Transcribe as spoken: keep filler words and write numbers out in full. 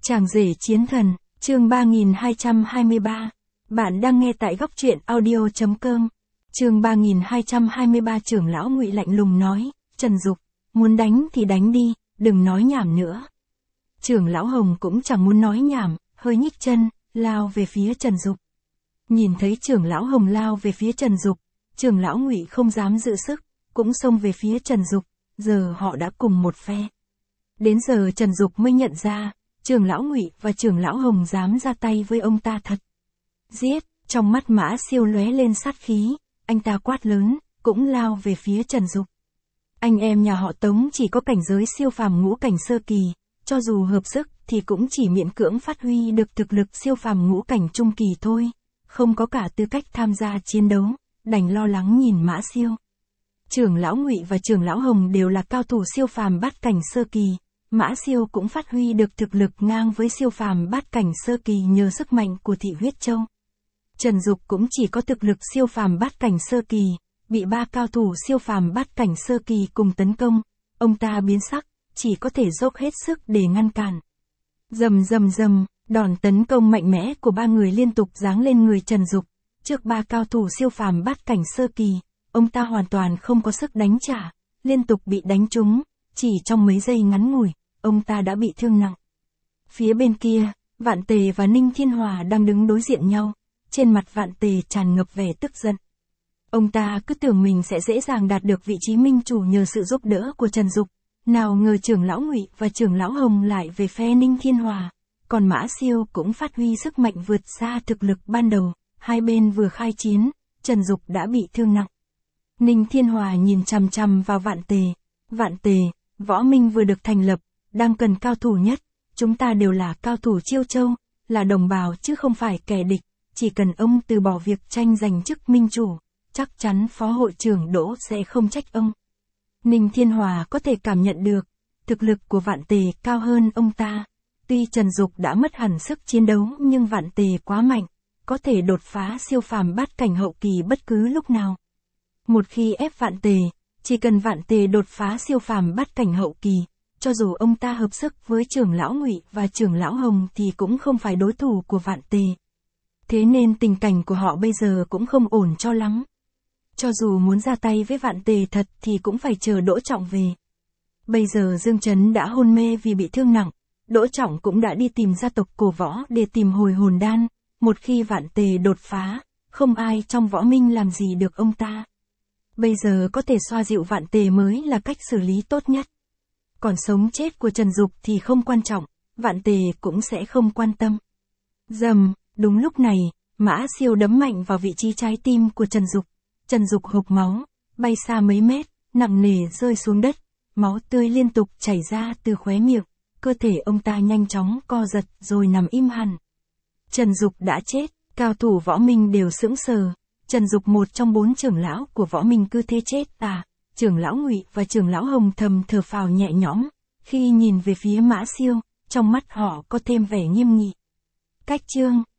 Chàng rể chiến thần, chương ba nghìn hai trăm hai mươi ba. Bạn đang nghe tại góc truyện audio chấm com. Chương ba nghìn hai trăm hai mươi ba. Trưởng lão Ngụy lạnh lùng nói, Trần Dục, muốn đánh thì đánh đi, đừng nói nhảm nữa. Trưởng lão Hồng cũng chẳng muốn nói nhảm, hơi nhích chân, lao về phía Trần Dục. Nhìn thấy trưởng lão Hồng lao về phía Trần Dục, trưởng lão Ngụy không dám giữ sức, cũng xông về phía Trần Dục, giờ họ đã cùng một phe. Đến giờ Trần Dục mới nhận ra, trưởng lão Ngụy và trưởng lão Hồng dám ra tay với ông ta thật. Giết, trong mắt Mã Siêu lóe lên sát khí, anh ta quát lớn, cũng lao về phía Trần Dục. Anh em nhà họ Tống chỉ có cảnh giới siêu phàm ngũ cảnh sơ kỳ, cho dù hợp sức thì cũng chỉ miễn cưỡng phát huy được thực lực siêu phàm ngũ cảnh trung kỳ thôi, không có cả tư cách tham gia chiến đấu, đành lo lắng nhìn Mã Siêu. Trưởng lão Ngụy và trưởng lão Hồng đều là cao thủ siêu phàm bát cảnh sơ kỳ. Mã Siêu cũng phát huy được thực lực ngang với siêu phàm bát cảnh sơ kỳ nhờ sức mạnh của Thị Huyết Châu. Trần Dục cũng chỉ có thực lực siêu phàm bát cảnh sơ kỳ, bị ba cao thủ siêu phàm bát cảnh sơ kỳ cùng tấn công, ông ta biến sắc, chỉ có thể dốc hết sức để ngăn cản. Rầm rầm rầm, đòn tấn công mạnh mẽ của ba người liên tục giáng lên người Trần Dục, trước ba cao thủ siêu phàm bát cảnh sơ kỳ, ông ta hoàn toàn không có sức đánh trả, liên tục bị đánh trúng, chỉ trong mấy giây ngắn ngủi, ông ta đã bị thương nặng. Phía bên kia, Vạn Tề và Ninh Thiên Hòa đang đứng đối diện nhau, trên mặt Vạn Tề tràn ngập vẻ tức giận. Ông ta cứ tưởng mình sẽ dễ dàng đạt được vị trí minh chủ nhờ sự giúp đỡ của Trần Dục, nào ngờ trưởng lão Ngụy và trưởng lão Hồng lại về phe Ninh Thiên Hòa, còn Mã Siêu cũng phát huy sức mạnh vượt xa thực lực ban đầu, hai bên vừa khai chiến, Trần Dục đã bị thương nặng. Ninh Thiên Hòa nhìn chằm chằm vào Vạn Tề, Vạn Tề, võ minh vừa được thành lập, đang cần cao thủ nhất, chúng ta đều là cao thủ Chiêu Châu, là đồng bào chứ không phải kẻ địch, chỉ cần ông từ bỏ việc tranh giành chức minh chủ, chắc chắn phó hội trưởng Đỗ sẽ không trách ông. Ninh Thiên Hòa có thể cảm nhận được, thực lực của Vạn Tề cao hơn ông ta, tuy Trần Dục đã mất hẳn sức chiến đấu nhưng Vạn Tề quá mạnh, có thể đột phá siêu phàm bát cảnh hậu kỳ bất cứ lúc nào. Một khi ép Vạn Tề, chỉ cần Vạn Tề đột phá siêu phàm bát cảnh hậu kỳ, cho dù ông ta hợp sức với trưởng lão Ngụy và trưởng lão Hồng thì cũng không phải đối thủ của Vạn Tề. Thế nên tình cảnh của họ bây giờ cũng không ổn cho lắm. Cho dù muốn ra tay với Vạn Tề thật thì cũng phải chờ Đỗ Trọng về. Bây giờ Dương Trấn đã hôn mê vì bị thương nặng, Đỗ Trọng cũng đã đi tìm gia tộc Cổ Võ để tìm hồi hồn đan, một khi Vạn Tề đột phá, không ai trong võ minh làm gì được ông ta. Bây giờ có thể xoa dịu Vạn Tề mới là cách xử lý tốt nhất. Còn sống chết của Trần Dục thì không quan trọng, Vạn Tề cũng sẽ không quan tâm. Dầm, đúng lúc này, Mã Siêu đấm mạnh vào vị trí trái tim của Trần Dục. Trần Dục hộc máu, bay xa mấy mét, nặng nề rơi xuống đất, máu tươi liên tục chảy ra từ khóe miệng, cơ thể ông ta nhanh chóng co giật rồi nằm im hẳn. Trần Dục đã chết, cao thủ võ minh đều sững sờ. Trần Dục một trong bốn trưởng lão của võ minh cứ thế chết à? Trưởng lão Ngụy và trưởng lão Hồng thầm thở phào nhẹ nhõm, khi nhìn về phía Mã Siêu, trong mắt họ có thêm vẻ nghiêm nghị. Cách chương